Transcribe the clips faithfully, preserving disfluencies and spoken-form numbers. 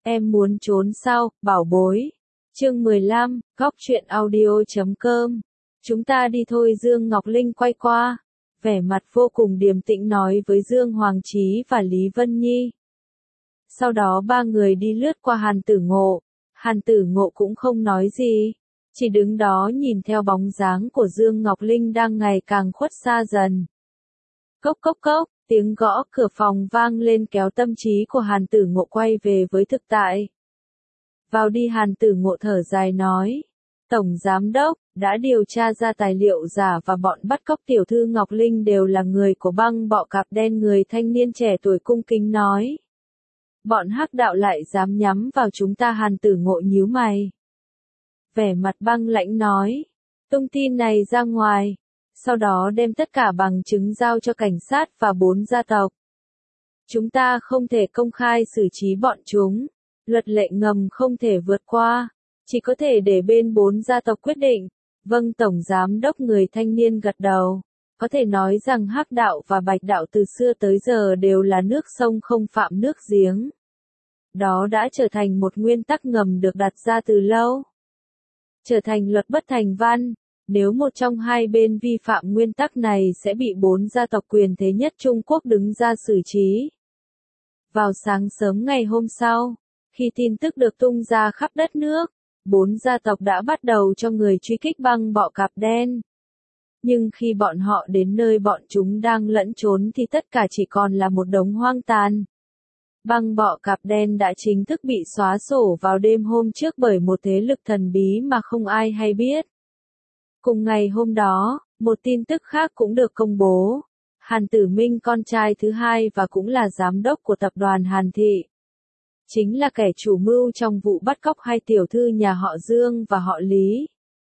Em muốn trốn sao, bảo bối. Chương mười lăm, góc truyện audio chấm com. Chúng ta đi thôi. Dương Ngọc Linh quay qua, vẻ mặt vô cùng điềm tĩnh nói với Dương Hoàng Chí và Lý Vân Nhi. Sau đó ba người đi lướt qua Hàn Tử Ngộ. Hàn Tử Ngộ cũng không nói gì, chỉ đứng đó nhìn theo bóng dáng của Dương Ngọc Linh đang ngày càng khuất xa dần. Cốc cốc cốc, tiếng gõ cửa phòng vang lên kéo tâm trí của Hàn Tử Ngộ quay về với thực tại. Vào đi. Hàn Tử Ngộ thở dài nói. Tổng Giám Đốc, đã điều tra ra tài liệu giả và bọn bắt cóc tiểu thư Ngọc Linh đều là người của băng bọ cạp đen. Người thanh niên trẻ tuổi cung kính nói. Bọn hắc đạo lại dám nhắm vào chúng ta. Hàn Tử Ngộ nhíu mày, vẻ mặt băng lãnh nói. Tung tin này ra ngoài, sau đó đem tất cả bằng chứng giao cho cảnh sát và bốn gia tộc. Chúng ta không thể công khai xử trí bọn chúng, luật lệ ngầm không thể vượt qua, chỉ có thể để bên bốn gia tộc quyết định. Vâng Tổng Giám Đốc. Người thanh niên gật đầu, có thể nói rằng hắc đạo và bạch đạo từ xưa tới giờ đều là nước sông không phạm nước giếng. Đó đã trở thành một nguyên tắc ngầm được đặt ra từ lâu, trở thành luật bất thành văn. Nếu một trong hai bên vi phạm nguyên tắc này sẽ bị bốn gia tộc quyền thế nhất Trung Quốc đứng ra xử trí. Vào sáng sớm ngày hôm sau, khi tin tức được tung ra khắp đất nước, bốn gia tộc đã bắt đầu cho người truy kích băng bọ cạp đen. Nhưng khi bọn họ đến nơi bọn chúng đang lẫn trốn thì tất cả chỉ còn là một đống hoang tàn. Băng bọ cạp đen đã chính thức bị xóa sổ vào đêm hôm trước bởi một thế lực thần bí mà không ai hay biết. Cùng ngày hôm đó, một tin tức khác cũng được công bố. Hàn Tử Minh, con trai thứ hai và cũng là giám đốc của tập đoàn Hàn Thị, chính là kẻ chủ mưu trong vụ bắt cóc hai tiểu thư nhà họ Dương và họ Lý.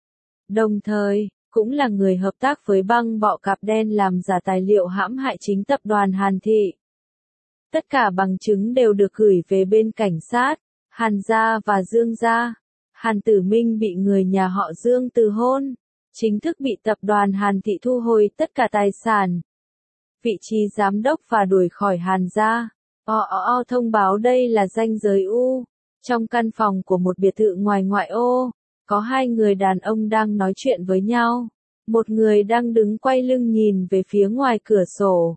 Đồng thời, cũng là người hợp tác với băng bọ cạp đen làm giả tài liệu hãm hại chính tập đoàn Hàn Thị. Tất cả bằng chứng đều được gửi về bên cảnh sát, Hàn gia và Dương gia. Hàn Tử Minh bị người nhà họ Dương từ hôn, chính thức bị tập đoàn Hàn Thị thu hồi tất cả tài sản, vị trí giám đốc và đuổi khỏi Hàn gia. O o o thông báo đây là ranh giới U. Trong căn phòng của một biệt thự ngoài ngoại ô, có hai người đàn ông đang nói chuyện với nhau. Một người đang đứng quay lưng nhìn về phía ngoài cửa sổ.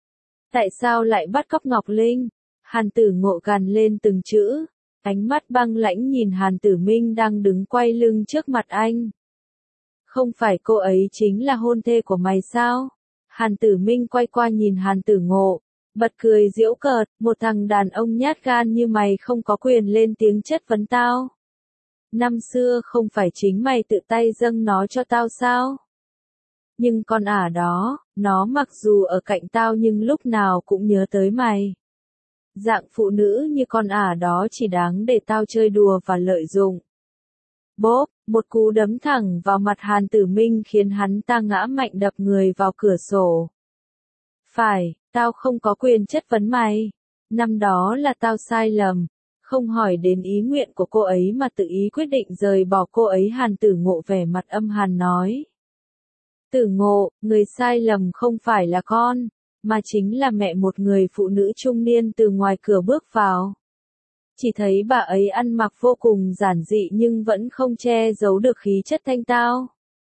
Tại sao lại bắt cóc Ngọc Linh? Hàn Tử Ngộ gằn lên từng chữ, ánh mắt băng lãnh nhìn Hàn Tử Minh đang đứng quay lưng trước mặt anh. Không phải cô ấy chính là hôn thê của mày sao? Hàn Tử Minh quay qua nhìn Hàn Tử Ngộ, bật cười giễu cợt, một thằng đàn ông nhát gan như mày không có quyền lên tiếng chất vấn tao. Năm xưa không phải chính mày tự tay dâng nó cho tao sao? Nhưng con ả đó, nó mặc dù ở cạnh tao nhưng lúc nào cũng nhớ tới mày. Dạng phụ nữ như con ả đó chỉ đáng để tao chơi đùa và lợi dụng. Bốp, một cú đấm thẳng vào mặt Hàn Tử Minh khiến hắn ta ngã mạnh đập người vào cửa sổ. Phải, tao không có quyền chất vấn mày. Năm đó là tao sai lầm, không hỏi đến ý nguyện của cô ấy mà tự ý quyết định rời bỏ cô ấy. Hàn Tử Ngộ vẻ mặt âm hàn nói. Tử Ngộ, người sai lầm không phải là con, mà chính là mẹ một người phụ nữ trung niên từ ngoài cửa bước vào. Chỉ thấy bà ấy ăn mặc vô cùng giản dị nhưng vẫn không che giấu được khí chất thanh tao.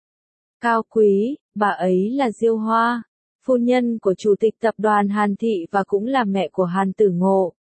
Cao quý, bà ấy là Diêu Hoa, phu nhân của chủ tịch tập đoàn Hàn Thị và cũng là mẹ của Hàn Tử Ngộ.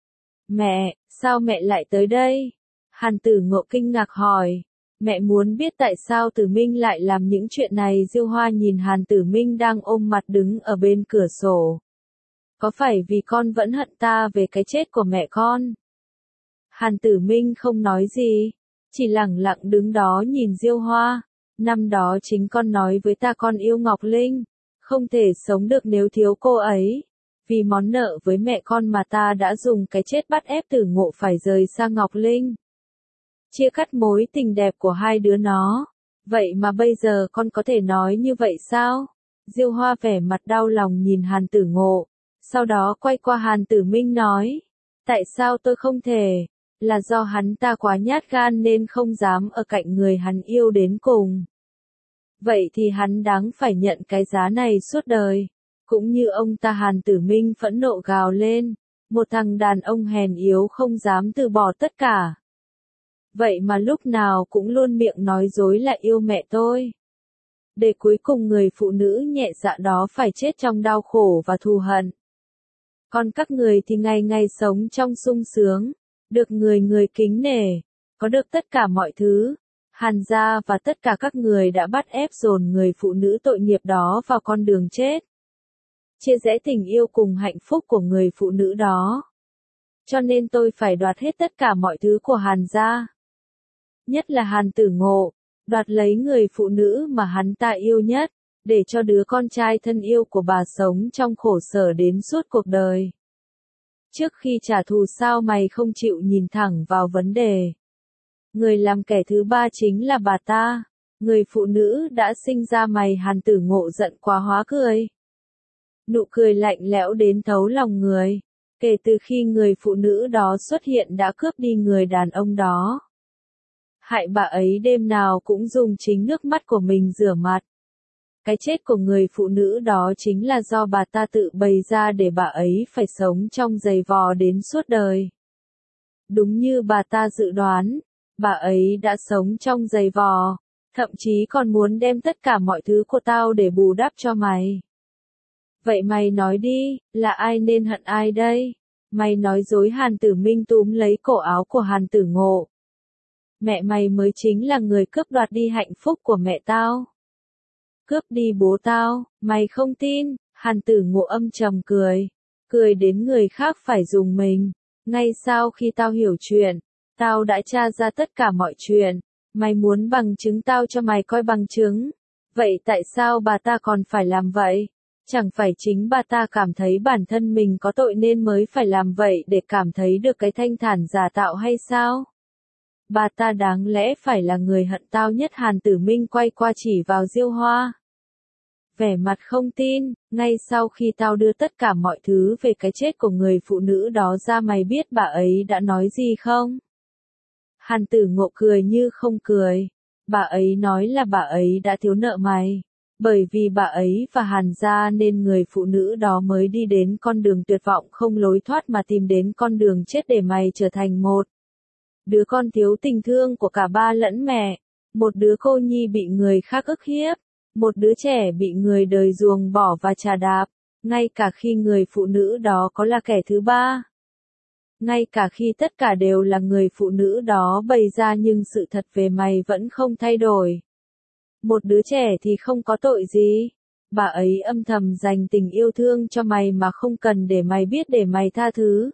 Mẹ, sao mẹ lại tới đây? Hàn Tử Ngộ kinh ngạc hỏi. Mẹ muốn biết tại sao Tử Minh lại làm những chuyện này. Diêu Hoa nhìn Hàn Tử Minh đang ôm mặt đứng ở bên cửa sổ. Có phải vì con vẫn hận ta về cái chết của mẹ con? Hàn Tử Minh không nói gì, chỉ lẳng lặng đứng đó nhìn Diêu Hoa. Năm đó chính con nói với ta con yêu Ngọc Linh, không thể sống được nếu thiếu cô ấy. Vì món nợ với mẹ con mà ta đã dùng cái chết bắt ép Tử Ngộ phải rời xa Ngọc Linh, chia cắt mối tình đẹp của hai đứa nó. Vậy mà bây giờ con có thể nói như vậy sao? Diêu Hoa vẻ mặt đau lòng nhìn Hàn Tử Ngộ, sau đó quay qua Hàn Tử Minh nói. Tại sao tôi không thể? Là do hắn ta quá nhát gan nên không dám ở cạnh người hắn yêu đến cùng. Vậy thì hắn đáng phải nhận cái giá này suốt đời. Cũng như ông ta. Hàn Tử Minh phẫn nộ gào lên. Một thằng đàn ông hèn yếu không dám từ bỏ tất cả. Vậy mà lúc nào cũng luôn miệng nói dối là yêu mẹ tôi. Để cuối cùng người phụ nữ nhẹ dạ đó phải chết trong đau khổ và thù hận. Còn các người thì ngày ngày sống trong sung sướng, được người người kính nể, có được tất cả mọi thứ. Hàn gia và tất cả các người đã bắt ép dồn người phụ nữ tội nghiệp đó vào con đường chết. Chia rẽ tình yêu cùng hạnh phúc của người phụ nữ đó. Cho nên tôi phải đoạt hết tất cả mọi thứ của Hàn gia. Nhất là Hàn Tử Ngộ, đoạt lấy người phụ nữ mà hắn ta yêu nhất, để cho đứa con trai thân yêu của bà sống trong khổ sở đến suốt cuộc đời. Trước khi trả thù sao mày không chịu nhìn thẳng vào vấn đề? Người làm kẻ thứ ba chính là bà ta, người phụ nữ đã sinh ra mày. Hàn Tử Ngộ giận quá hóa cười. Nụ cười lạnh lẽo đến thấu lòng người, kể từ khi người phụ nữ đó xuất hiện đã cướp đi người đàn ông đó. Hại bà ấy đêm nào cũng dùng chính nước mắt của mình rửa mặt. Cái chết của người phụ nữ đó chính là do bà ta tự bày ra để bà ấy phải sống trong giày vò đến suốt đời. Đúng như bà ta dự đoán, bà ấy đã sống trong giày vò, thậm chí còn muốn đem tất cả mọi thứ của tao để bù đắp cho mày. Vậy mày nói đi, là ai nên hận ai đây? Mày nói dối. Hàn Tử Minh túm lấy cổ áo của Hàn Tử Ngộ. Mẹ mày mới chính là người cướp đoạt đi hạnh phúc của mẹ tao. Cướp đi bố tao, mày không tin? Hàn Tử Ngộ âm trầm cười, cười đến người khác phải dùng mình. Ngay sau khi tao hiểu chuyện, tao đã tra ra tất cả mọi chuyện. Mày muốn bằng chứng tao cho mày coi bằng chứng. Vậy tại sao bà ta còn phải làm vậy? Chẳng phải chính bà ta cảm thấy bản thân mình có tội nên mới phải làm vậy để cảm thấy được cái thanh thản giả tạo hay sao? Bà ta đáng lẽ phải là người hận tao nhất. Hàn Tử Minh quay qua chỉ vào Diêu Hoa. Vẻ mặt không tin, ngay sau khi tao đưa tất cả mọi thứ về cái chết của người phụ nữ đó ra, mày biết bà ấy đã nói gì không? Hàn Tử Ngộ cười như không cười. Bà ấy nói là bà ấy đã thiếu nợ mày. Bởi vì bà ấy và Hàn gia nên người phụ nữ đó mới đi đến con đường tuyệt vọng không lối thoát mà tìm đến con đường chết để mày trở thành một đứa con thiếu tình thương của cả ba lẫn mẹ, một đứa cô nhi bị người khác ức hiếp, một đứa trẻ bị người đời ruồng bỏ và chà đạp, ngay cả khi người phụ nữ đó có là kẻ thứ ba. Ngay cả khi tất cả đều là người phụ nữ đó bày ra nhưng sự thật về mày vẫn không thay đổi. Một đứa trẻ thì không có tội gì. Bà ấy âm thầm dành tình yêu thương cho mày mà không cần để mày biết để mày tha thứ,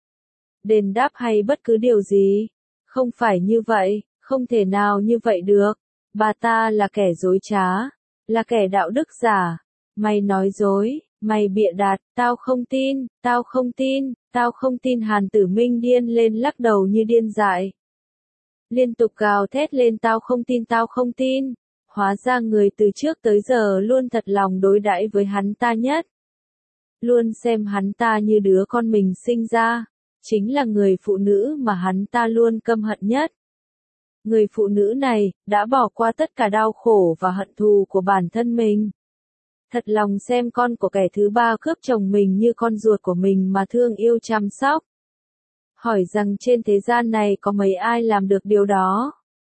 đền đáp hay bất cứ điều gì. Không phải như vậy, không thể nào như vậy được. Bà ta là kẻ dối trá, là kẻ đạo đức giả. Mày nói dối, mày bịa đặt, tao không tin, tao không tin, tao không tin. Hàn Tử Minh điên lên lắc đầu như điên dại. Liên tục gào thét lên, tao không tin, tao không tin. Hóa ra người từ trước tới giờ luôn thật lòng đối đãi với hắn ta nhất. Luôn xem hắn ta như đứa con mình sinh ra. Chính là người phụ nữ mà hắn ta luôn căm hận nhất. Người phụ nữ này, đã bỏ qua tất cả đau khổ và hận thù của bản thân mình. Thật lòng xem con của kẻ thứ ba cướp chồng mình như con ruột của mình mà thương yêu chăm sóc. Hỏi rằng trên thế gian này có mấy ai làm được điều đó?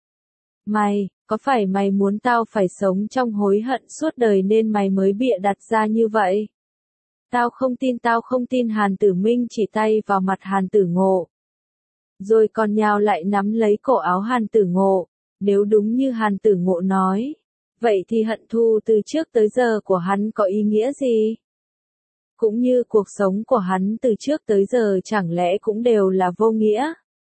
Mày, có phải mày muốn tao phải sống trong hối hận suốt đời nên mày mới bịa đặt ra như vậy? Tao không tin, tao không tin. Hàn Tử Minh chỉ tay vào mặt Hàn Tử Ngộ. Rồi còn nhào lại nắm lấy cổ áo Hàn Tử Ngộ. Nếu đúng như Hàn Tử Ngộ nói, vậy thì hận thù từ trước tới giờ của hắn có ý nghĩa gì? Cũng như cuộc sống của hắn từ trước tới giờ chẳng lẽ cũng đều là vô nghĩa?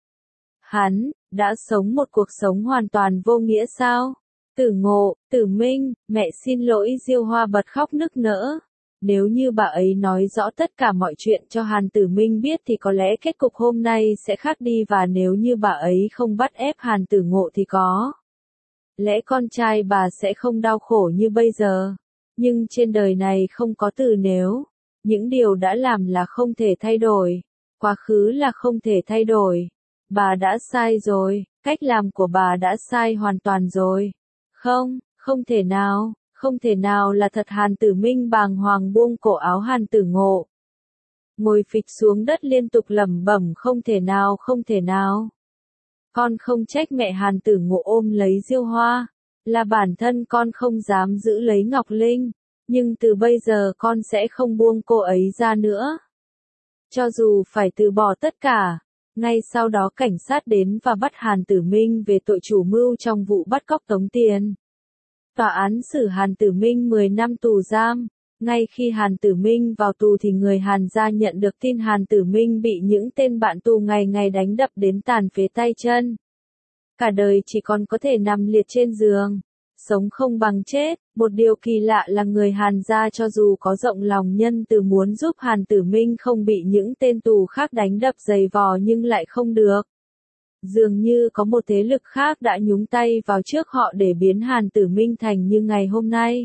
Hắn đã sống một cuộc sống hoàn toàn vô nghĩa sao? Tử Ngộ, Tử Minh, mẹ xin lỗi. Diêu Hoa bật khóc nức nở. Nếu như bà ấy nói rõ tất cả mọi chuyện cho Hàn Tử Minh biết thì có lẽ kết cục hôm nay sẽ khác đi, và nếu như bà ấy không bắt ép Hàn Tử Ngộ thì có lẽ con trai bà sẽ không đau khổ như bây giờ. Nhưng trên đời này không có từ nếu. Những điều đã làm là không thể thay đổi. Quá khứ là không thể thay đổi. Bà đã sai rồi, cách làm của bà đã sai hoàn toàn rồi. Không, không thể nào, không thể nào là thật. Hàn Tử Minh bàng hoàng buông cổ áo Hàn Tử Ngộ. ngồi phịch xuống đất liên tục lẩm bẩm không thể nào không thể nào. Con không trách mẹ Hàn Tử Ngộ ôm lấy Diêu Hoa, là bản thân con không dám giữ lấy Ngọc Linh, nhưng từ bây giờ con sẽ không buông cô ấy ra nữa. Cho dù phải từ bỏ tất cả. Ngay sau đó cảnh sát đến và bắt Hàn Tử Minh về tội chủ mưu trong vụ bắt cóc tống tiền. Tòa án xử Hàn Tử Minh mười năm tù giam. Ngay khi Hàn Tử Minh vào tù thì người Hàn gia nhận được tin Hàn Tử Minh bị những tên bạn tù ngày ngày đánh đập đến tàn phế tay chân. Cả đời chỉ còn có thể nằm liệt trên giường, sống không bằng chết. Một điều kỳ lạ là người Hàn gia cho dù có rộng lòng nhân từ muốn giúp Hàn Tử Minh không bị những tên tù khác đánh đập giày vò nhưng lại không được. Dường như có một thế lực khác đã nhúng tay vào trước họ để biến Hàn Tử Minh thành như ngày hôm nay.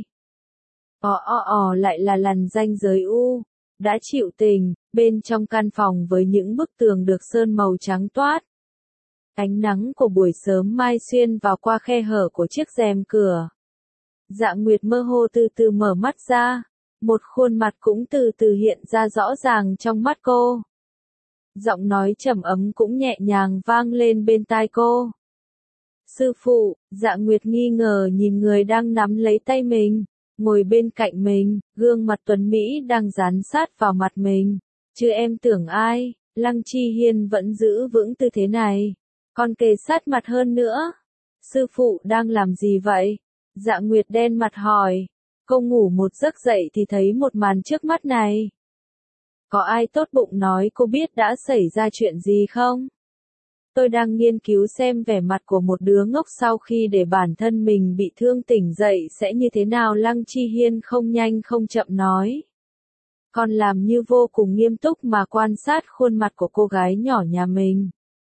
Ò ò ò lại là lằn ranh giới u, đã chịu tình, bên trong căn phòng với những bức tường được sơn màu trắng toát. Ánh nắng của buổi sớm mai xuyên vào qua khe hở của chiếc rèm cửa. Dạ Nguyệt mơ hồ từ từ mở mắt ra, một khuôn mặt cũng từ từ hiện ra rõ ràng trong mắt cô. Giọng nói trầm ấm cũng nhẹ nhàng vang lên bên tai cô. Sư phụ, Dạ Nguyệt nghi ngờ nhìn người đang nắm lấy tay mình, ngồi bên cạnh mình, gương mặt tuấn Mỹ đang dán sát vào mặt mình. Chứ em tưởng ai, Lăng Chi Hiên vẫn giữ vững tư thế này, còn kề sát mặt hơn nữa. Sư phụ đang làm gì vậy? Dạ Nguyệt đen mặt hỏi. Cô ngủ một giấc dậy thì thấy một màn trước mắt này. Có ai tốt bụng nói cô biết đã xảy ra chuyện gì không? Tôi đang nghiên cứu xem vẻ mặt của một đứa ngốc sau khi để bản thân mình bị thương tỉnh dậy sẽ như thế nào. Lăng Chi Hiên không nhanh không chậm nói. Còn làm như vô cùng nghiêm túc mà quan sát khuôn mặt của cô gái nhỏ nhà mình.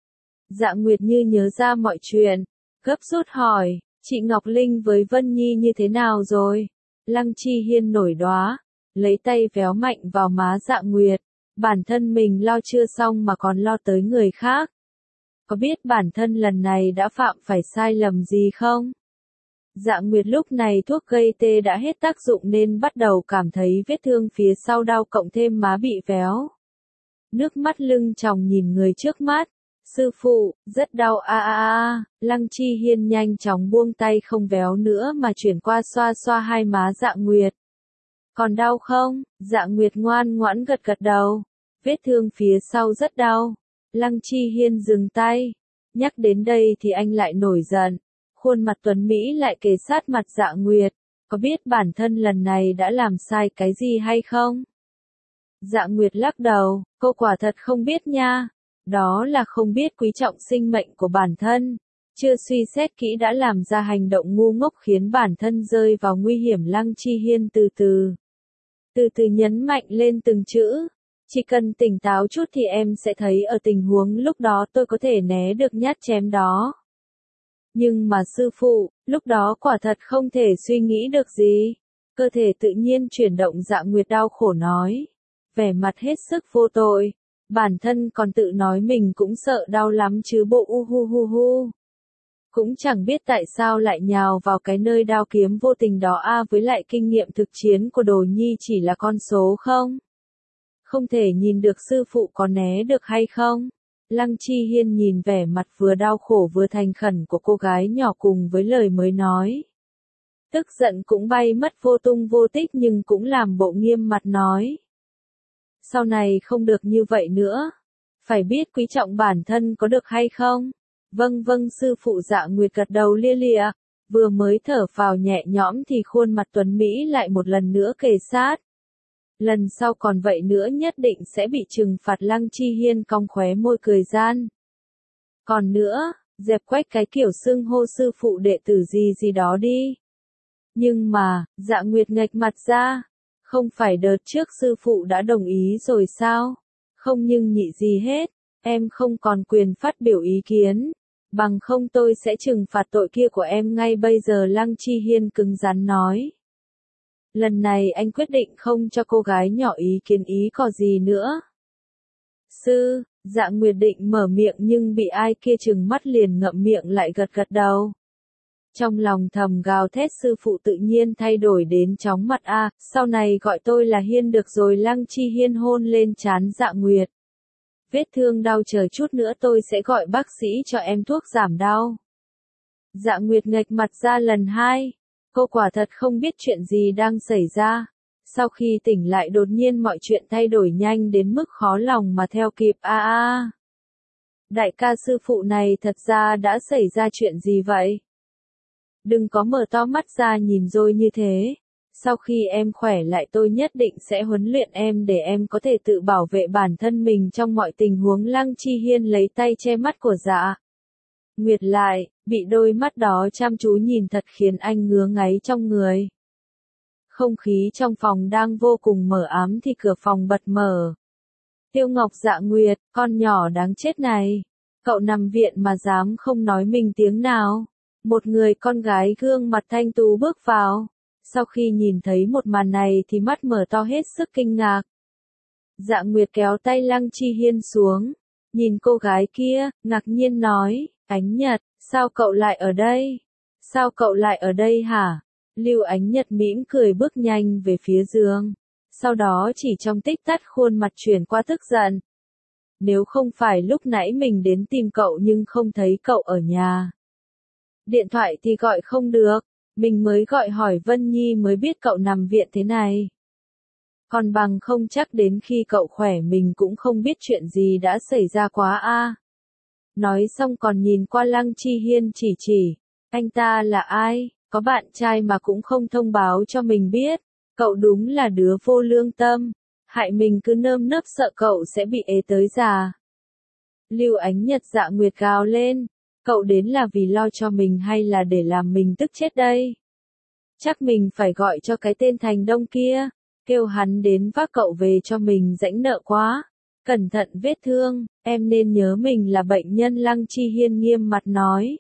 Dạ Nguyệt như nhớ ra mọi chuyện, gấp rút hỏi, chị Ngọc Linh với Vân Nhi như thế nào rồi? Lăng Chi Hiên nổi đoá, lấy tay véo mạnh vào má Dạ Nguyệt, bản thân mình lo chưa xong mà còn lo tới người khác. Có biết bản thân lần này đã phạm phải sai lầm gì không? Dạ Nguyệt lúc này thuốc gây tê đã hết tác dụng nên bắt đầu cảm thấy vết thương phía sau đau cộng thêm má bị véo. Nước mắt lưng tròng nhìn người trước mắt. Sư phụ, rất đau a a a. Lăng Chi Hiên nhanh chóng buông tay không véo nữa mà chuyển qua xoa xoa hai má Dạ Nguyệt. Còn đau không? Dạ Nguyệt ngoan ngoãn gật gật đầu. Vết thương phía sau rất đau. Lăng Chi Hiên dừng tay. Nhắc đến đây thì anh lại nổi giận. Khuôn mặt tuấn Mỹ lại kề sát mặt Dạ Nguyệt. Có biết bản thân lần này đã làm sai cái gì hay không? Dạ Nguyệt lắc đầu, cô quả thật không biết nha. Đó là không biết quý trọng sinh mệnh của bản thân. Chưa suy xét kỹ đã làm ra hành động ngu ngốc khiến bản thân rơi vào nguy hiểm. Lăng Chi Hiên từ từ. Từ từ nhấn mạnh lên từng chữ. Chỉ cần tỉnh táo chút thì em sẽ thấy ở tình huống lúc đó tôi có thể né được nhát chém đó. Nhưng mà sư phụ, lúc đó quả thật không thể suy nghĩ được gì. Cơ thể tự nhiên chuyển động. Dạ Nguyệt đau khổ nói. Vẻ mặt hết sức vô tội. Bản thân còn tự nói mình cũng sợ đau lắm chứ bộ u hu hu hu. Cũng chẳng biết tại sao lại nhào vào cái nơi đao kiếm vô tình đó a à, với lại kinh nghiệm thực chiến của Đồ Nhi chỉ là con số không? Không thể nhìn được sư phụ có né được hay không? Lăng Chi Hiên nhìn vẻ mặt vừa đau khổ vừa thành khẩn của cô gái nhỏ cùng với lời mới nói. Tức giận cũng bay mất vô tung vô tích nhưng cũng làm bộ nghiêm mặt nói. Sau này không được như vậy nữa. Phải biết quý trọng bản thân có được hay không? Vâng vâng sư phụ. Dạ Nguyệt gật đầu lia lịa. Vừa mới thở phào nhẹ nhõm thì khuôn mặt tuấn Mỹ lại một lần nữa kề sát. Lần sau còn vậy nữa nhất định sẽ bị trừng phạt. Lăng Chi Hiên cong khóe môi cười gian. Còn nữa, dẹp quách cái kiểu xưng hô sư phụ đệ tử gì gì đó đi. Nhưng mà, Dạ Nguyệt nghệch mặt ra. Không phải đợt trước sư phụ đã đồng ý rồi sao? Không nhưng nhị gì hết, em không còn quyền phát biểu ý kiến. Bằng không tôi sẽ trừng phạt tội kia của em ngay bây giờ. Lăng Chi Hiên cứng rắn nói. Lần này anh quyết định không cho cô gái nhỏ ý kiến ý có gì nữa. Sư, Dạ Nguyệt định mở miệng nhưng bị ai kia trừng mắt liền ngậm miệng lại gật gật đầu. Trong lòng thầm gào thét sư phụ tự nhiên thay đổi đến chóng mặt a, sau này gọi tôi là Hiên được rồi. Lăng Chi Hiên hôn lên trán Dạ Nguyệt. Vết thương đau chờ chút nữa tôi sẽ gọi bác sĩ cho em thuốc giảm đau. Dạ Nguyệt nghệch mặt ra lần hai. Cô quả thật không biết chuyện gì đang xảy ra. Sau khi tỉnh lại đột nhiên mọi chuyện thay đổi nhanh đến mức khó lòng mà theo kịp a a. Đại ca sư phụ này thật ra đã xảy ra chuyện gì vậy? Đừng có mở to mắt ra nhìn rồi như thế. Sau khi em khỏe lại tôi nhất định sẽ huấn luyện em để em có thể tự bảo vệ bản thân mình trong mọi tình huống. Lăng Chi Hiên lấy tay che mắt của Dạ Nguyệt lại, bị đôi mắt đó chăm chú nhìn thật khiến anh ngứa ngáy trong người. Không khí trong phòng đang vô cùng mờ ám thì cửa phòng bật mở. Tiêu Ngọc: Dạ Nguyệt, con nhỏ đáng chết này. Cậu nằm viện mà dám không nói mình tiếng nào. Một người con gái gương mặt thanh tú bước vào. Sau khi nhìn thấy một màn này thì mắt mở to hết sức kinh ngạc. Dạ Nguyệt kéo tay Lăng Chi Hiên xuống. Nhìn cô gái kia, ngạc nhiên nói, Ánh Nhật, sao cậu lại ở đây? Sao cậu lại ở đây hả? Lưu Ánh Nhật mỉm cười bước nhanh về phía giường. Sau đó chỉ trong tích tắc khuôn mặt chuyển qua tức giận. Nếu không phải lúc nãy mình đến tìm cậu nhưng không thấy cậu ở nhà. Điện thoại thì gọi không được. Mình mới gọi hỏi Vân Nhi mới biết cậu nằm viện thế này. Còn bằng không chắc đến khi cậu khỏe mình cũng không biết chuyện gì đã xảy ra quá a. Nói xong còn nhìn qua Lăng Chi Hiên chỉ chỉ. Anh ta là ai? Có bạn trai mà cũng không thông báo cho mình biết. Cậu đúng là đứa vô lương tâm. Hại mình cứ nơm nớp sợ cậu sẽ bị ế tới già. Lưu Ánh Nhật: Dạ Nguyệt gào lên. Cậu đến là vì lo cho mình hay là để làm mình tức chết đây? Chắc mình phải gọi cho cái tên Thành Đông kia. Kêu hắn đến vác cậu về cho mình rãnh nợ quá. Cẩn thận vết thương, em nên nhớ mình là bệnh nhân. Lăng Chi Hiên nghiêm mặt nói.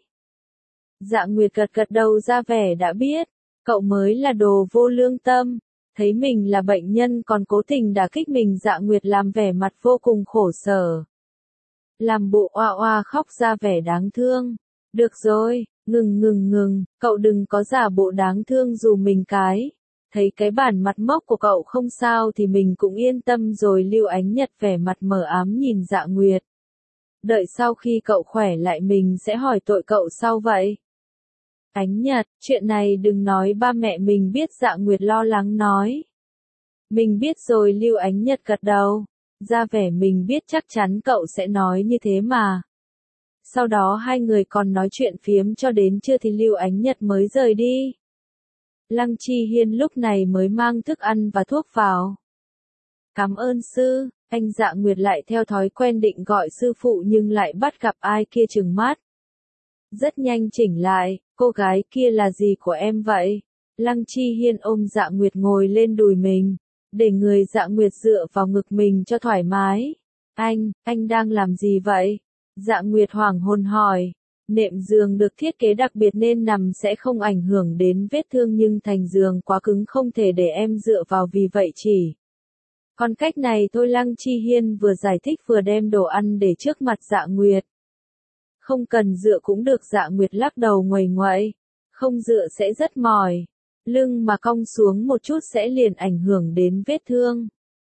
Dạ Nguyệt gật gật đầu ra vẻ đã biết. Cậu mới là đồ vô lương tâm. Thấy mình là bệnh nhân còn cố tình đả kích mình. Dạ Nguyệt làm vẻ mặt vô cùng khổ sở. Làm bộ oa oa khóc ra vẻ đáng thương. Được rồi, ngừng ngừng ngừng, cậu đừng có giả bộ đáng thương dù mình cái. Thấy cái bản mặt mốc của cậu không sao thì mình cũng yên tâm rồi. Lưu Ánh Nhật vẻ mặt mờ ám nhìn Dạ Nguyệt. Đợi sau khi cậu khỏe lại mình sẽ hỏi tội cậu sau vậy. Ánh Nhật, chuyện này đừng nói ba mẹ mình biết. Dạ Nguyệt lo lắng nói. Mình biết rồi. Lưu Ánh Nhật gật đầu. Ra vẻ mình biết chắc chắn cậu sẽ nói như thế mà. Sau đó hai người còn nói chuyện phiếm cho đến trưa thì Lưu Ánh Nhật mới rời đi. Lăng Chi Hiên lúc này mới mang thức ăn và thuốc vào. Cảm ơn sư. Anh Dạ Nguyệt lại theo thói quen định gọi sư phụ nhưng lại bắt gặp ai kia trừng mắt. Rất nhanh chỉnh lại, cô gái kia là gì của em vậy? Lăng Chi Hiên ôm Dạ Nguyệt ngồi lên đùi mình, để người Dạ Nguyệt dựa vào ngực mình cho thoải mái. Anh, anh đang làm gì vậy? Dạ Nguyệt hoảng hồn hỏi. Nệm giường được thiết kế đặc biệt nên nằm sẽ không ảnh hưởng đến vết thương nhưng thành giường quá cứng không thể để em dựa vào vì vậy chỉ. Còn cách này thôi. Lăng Chi Hiên vừa giải thích vừa đem đồ ăn để trước mặt Dạ Nguyệt. Không cần dựa cũng được. Dạ Nguyệt lắc đầu nguầy nguậy. Không dựa sẽ rất mỏi. Lưng mà cong xuống một chút sẽ liền ảnh hưởng đến vết thương.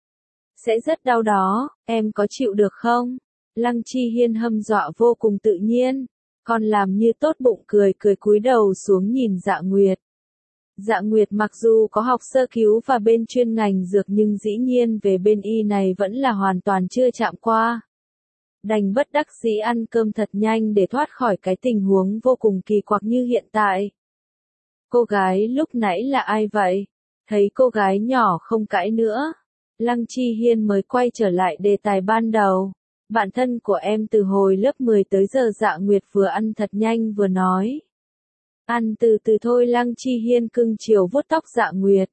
Sẽ rất đau đó, em có chịu được không? Lăng Chi Hiên hâm dọa vô cùng tự nhiên. Còn làm như tốt bụng cười cười cúi đầu xuống nhìn Dạ Nguyệt. Dạ Nguyệt mặc dù có học sơ cứu và bên chuyên ngành dược nhưng dĩ nhiên về bên y này vẫn là hoàn toàn chưa chạm qua. Đành bất đắc dĩ ăn cơm thật nhanh để thoát khỏi cái tình huống vô cùng kỳ quặc như hiện tại. Cô gái lúc nãy là ai vậy? Thấy cô gái nhỏ không cãi nữa. Lăng Chi Hiên mới quay trở lại đề tài ban đầu. Bạn thân của em từ hồi lớp mười tới giờ. Dạ Nguyệt vừa ăn thật nhanh vừa nói. Ăn từ từ thôi. Lăng Chi Hiên cưng chiều vuốt tóc Dạ Nguyệt.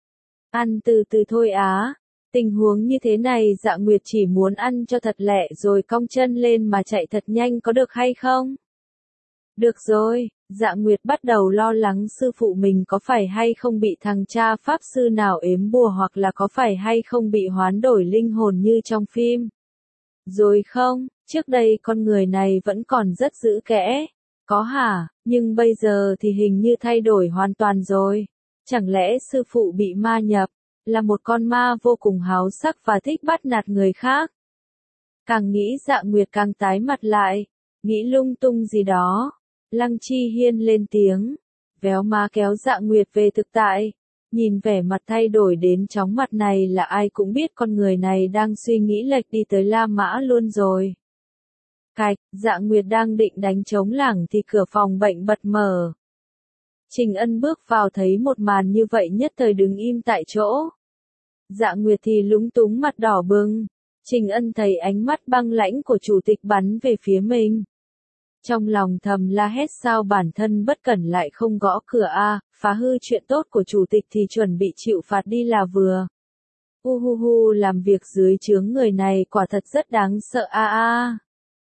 Ăn từ từ thôi á. Tình huống như thế này Dạ Nguyệt chỉ muốn ăn cho thật lẹ rồi cong chân lên mà chạy thật nhanh có được hay không? Được rồi. Dạ Nguyệt bắt đầu lo lắng sư phụ mình có phải hay không bị thằng cha pháp sư nào ếm bùa hoặc là có phải hay không bị hoán đổi linh hồn như trong phim. Rồi không, trước đây con người này vẫn còn rất giữ kẽ. Có hả, nhưng bây giờ thì hình như thay đổi hoàn toàn rồi. Chẳng lẽ sư phụ bị ma nhập, là một con ma vô cùng háo sắc và thích bắt nạt người khác? Càng nghĩ Dạ Nguyệt càng tái mặt lại, nghĩ lung tung gì đó. Lăng Chi Hiên lên tiếng, véo má kéo Dạ Nguyệt về thực tại. Nhìn vẻ mặt thay đổi đến chóng mặt này là ai cũng biết con người này đang suy nghĩ lệch đi tới La Mã luôn rồi. Cạch, Dạ Nguyệt đang định đánh trống lảng thì cửa phòng bệnh bật mở. Trình Ân bước vào thấy một màn như vậy nhất thời đứng im tại chỗ. Dạ Nguyệt thì lúng túng mặt đỏ bừng. Trình Ân thấy ánh mắt băng lãnh của chủ tịch bắn về phía mình. Trong lòng thầm la hét sao bản thân bất cẩn lại không gõ cửa a, phá hư chuyện tốt của chủ tịch thì chuẩn bị chịu phạt đi là vừa. Uhuhu làm việc dưới trướng người này quả thật rất đáng sợ a a.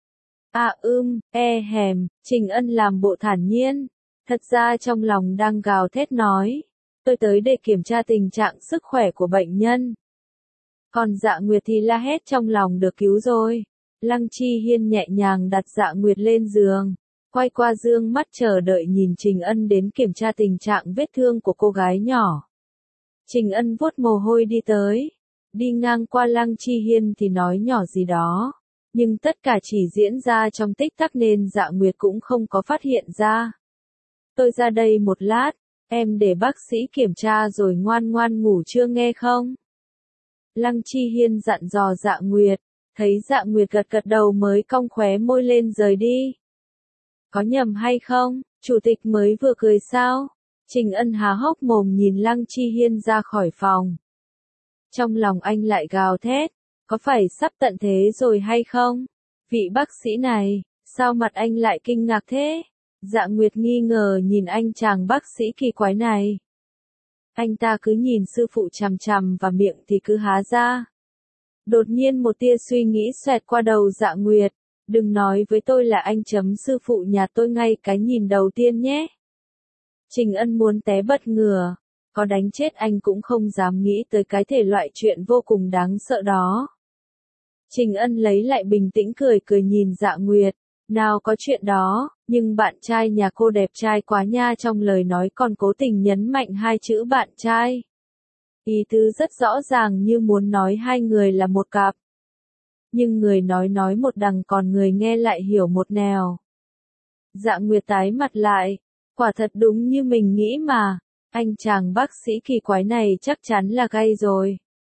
A ưm, e hèm, Trình Ân làm bộ thản nhiên. Thật ra trong lòng đang gào thét nói. Tôi tới để kiểm tra tình trạng sức khỏe của bệnh nhân. Còn Dạ Nguyệt thì la hét trong lòng được cứu rồi. Lăng Chi Hiên nhẹ nhàng đặt Dạ Nguyệt lên giường. Quay qua dương mắt chờ đợi nhìn Trình Ân đến kiểm tra tình trạng vết thương của cô gái nhỏ. Trình Ân vuốt mồ hôi đi tới. Đi ngang qua Lăng Chi Hiên thì nói nhỏ gì đó. Nhưng tất cả chỉ diễn ra trong tích tắc nên Dạ Nguyệt cũng không có phát hiện ra. Tôi ra đây một lát, em để bác sĩ kiểm tra rồi ngoan ngoan ngủ chưa nghe không? Lăng Chi Hiên dặn dò Dạ Nguyệt, thấy Dạ Nguyệt gật gật đầu mới cong khóe môi lên rời đi. Có nhầm hay không, chủ tịch mới vừa cười sao? Trình Ân há hốc mồm nhìn Lăng Chi Hiên ra khỏi phòng. Trong lòng anh lại gào thét, có phải sắp tận thế rồi hay không? Vị bác sĩ này, sao mặt anh lại kinh ngạc thế? Dạ Nguyệt nghi ngờ nhìn anh chàng bác sĩ kỳ quái này. Anh ta cứ nhìn sư phụ chằm chằm và miệng thì cứ há ra. Đột nhiên một tia suy nghĩ xoẹt qua đầu Dạ Nguyệt. Đừng nói với tôi là anh chấm sư phụ nhà tôi ngay cái nhìn đầu tiên nhé. Trình Ân muốn té bật ngửa. Có đánh chết anh cũng không dám nghĩ tới cái thể loại chuyện vô cùng đáng sợ đó. Trình Ân lấy lại bình tĩnh cười cười nhìn Dạ Nguyệt. Nào có chuyện đó, nhưng bạn trai nhà cô đẹp trai quá nha, trong lời nói còn cố tình nhấn mạnh hai chữ bạn trai. Ý tứ rất rõ ràng như muốn nói hai người là một cặp. Nhưng người nói nói một đằng còn người nghe lại hiểu một nẻo. Dạ Nguyệt tái mặt lại, quả thật đúng như mình nghĩ mà, anh chàng bác sĩ kỳ quái này chắc chắn là gay rồi.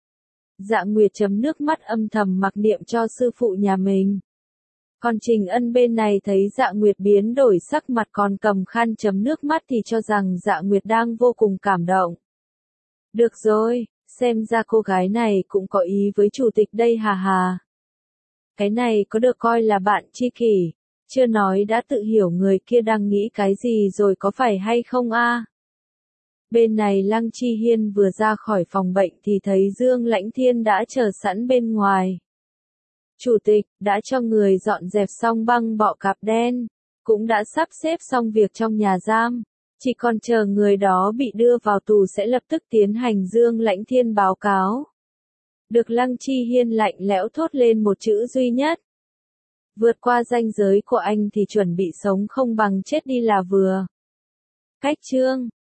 Dạ Nguyệt chấm nước mắt âm thầm mặc niệm cho sư phụ nhà mình. Còn Trình Ân bên này thấy Dạ Nguyệt biến đổi sắc mặt còn cầm khăn chấm nước mắt thì cho rằng Dạ Nguyệt đang vô cùng cảm động. Được rồi, xem ra cô gái này cũng có ý với chủ tịch đây hà hà. Cái này có được coi là bạn tri kỷ, chưa nói đã tự hiểu người kia đang nghĩ cái gì rồi có phải hay không a? Bên này Lăng Chi Hiên vừa ra khỏi phòng bệnh thì thấy Dương Lãnh Thiên đã chờ sẵn bên ngoài. Chủ tịch, đã cho người dọn dẹp xong băng bọ cạp đen, cũng đã sắp xếp xong việc trong nhà giam, chỉ còn chờ người đó bị đưa vào tù sẽ lập tức tiến hành. Dương Lãnh Thiên báo cáo. Được Lăng Chi Hiên lạnh lẽo thốt lên một chữ duy nhất. Vượt qua ranh giới của anh thì chuẩn bị sống không bằng chết đi là vừa. Cách chương